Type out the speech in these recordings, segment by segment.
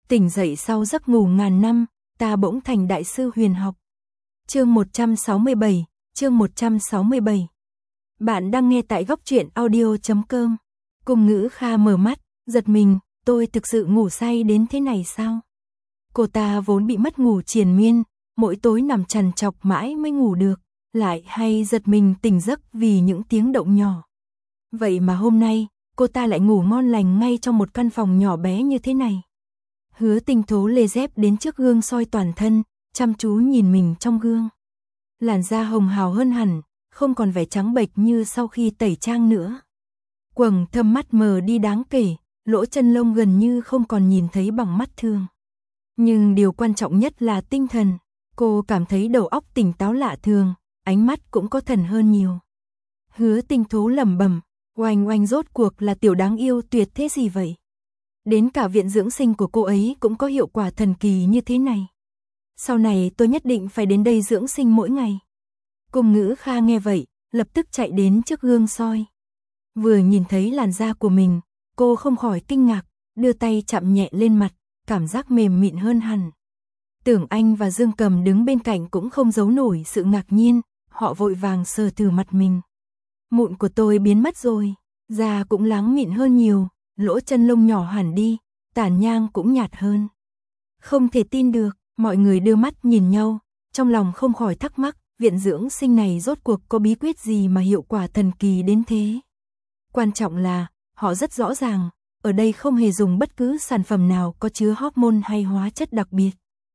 Tỉnh dậy sau giấc ngủ ngàn năm, ta bỗng thành đại sư huyền học. Chương 167, chương 167. Bạn đang nghe tại góc truyện audio.com. Cùng Ngữ Kha mở mắt, giật mình, tôi thực sự ngủ say đến thế này sao? Cô ta vốn bị mất ngủ triền miên, mỗi tối nằm trằn trọc mãi mới ngủ được, lại hay giật mình tỉnh giấc vì những tiếng động nhỏ. Vậy mà hôm nay, cô ta lại ngủ ngon lành ngay trong một căn phòng nhỏ bé như thế này. Hứa Tinh Thố lê dép đến trước gương soi toàn thân, chăm chú nhìn mình trong gương. Làn da hồng hào hơn hẳn, không còn vẻ trắng bệch như sau khi tẩy trang nữa. Quầng thâm mắt mờ đi đáng kể, lỗ chân lông gần như không còn nhìn thấy bằng mắt thường. Nhưng điều quan trọng nhất là tinh thần, cô cảm thấy đầu óc tỉnh táo lạ thường, ánh mắt cũng có thần hơn nhiều. Hứa Tinh Thố lẩm bẩm, oanh oanh rốt cuộc là tiểu đáng yêu tuyệt thế gì vậy? Đến cả viện dưỡng sinh của cô ấy cũng có hiệu quả thần kỳ như thế này. Sau này tôi nhất định phải đến đây dưỡng sinh mỗi ngày. Cùng Ngữ Kha nghe vậy, lập tức chạy đến trước gương soi. Vừa nhìn thấy làn da của mình, cô không khỏi kinh ngạc, đưa tay chạm nhẹ lên mặt, cảm giác mềm mịn hơn hẳn. Tưởng Anh và Dương Cầm đứng bên cạnh cũng không giấu nổi sự ngạc nhiên, họ vội vàng sờ thử mặt mình. Mụn của tôi biến mất rồi, da cũng láng mịn hơn nhiều, lỗ chân lông nhỏ hẳn đi, tàn nhang cũng nhạt hơn. Không thể tin được, mọi người đưa mắt nhìn nhau, trong lòng không khỏi thắc mắc, viện dưỡng sinh này rốt cuộc có bí quyết gì mà hiệu quả thần kỳ đến thế. Quan trọng là, họ rất rõ ràng, ở đây không hề dùng bất cứ sản phẩm nào có chứa hormone hay hóa chất đặc biệt.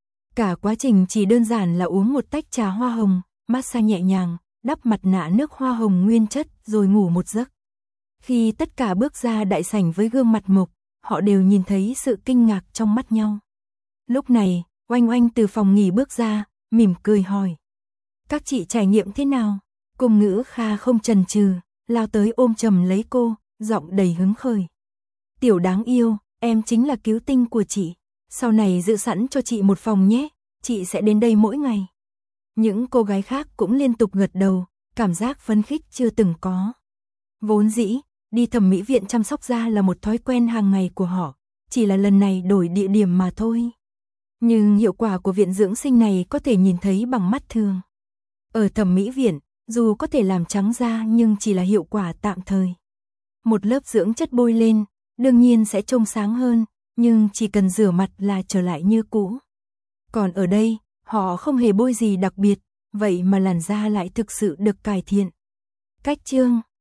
Cả quá trình chỉ đơn giản là uống một tách trà hoa hồng, massage nhẹ nhàng, đắp mặt nạ nước hoa hồng nguyên chất rồi ngủ một giấc. Khi tất cả bước ra đại sảnh với gương mặt mộc, họ đều nhìn thấy sự kinh ngạc trong mắt nhau. Lúc này, Oanh Oanh từ phòng nghỉ bước ra, mỉm cười hỏi. Các chị trải nghiệm thế nào? Cùng Ngữ Kha không chần chừ, lao tới ôm chầm lấy cô, giọng đầy hứng khởi. Tiểu đáng yêu, em chính là cứu tinh của chị. Sau này giữ sẵn cho chị một phòng nhé, chị sẽ đến đây mỗi ngày. Những cô gái khác cũng liên tục gật đầu, cảm giác phấn khích chưa từng có. Vốn dĩ, đi thẩm mỹ viện chăm sóc da là một thói quen hàng ngày của họ, chỉ là lần này đổi địa điểm mà thôi. Nhưng hiệu quả của viện dưỡng sinh này có thể nhìn thấy bằng mắt thường. Ở thẩm mỹ viện, dù có thể làm trắng da nhưng chỉ là hiệu quả tạm thời. Một lớp dưỡng chất bôi lên, đương nhiên sẽ trông sáng hơn, nhưng chỉ cần rửa mặt là trở lại như cũ. Còn ở đây, họ không hề bôi gì đặc biệt, vậy mà làn da lại thực sự được cải thiện. Cách chương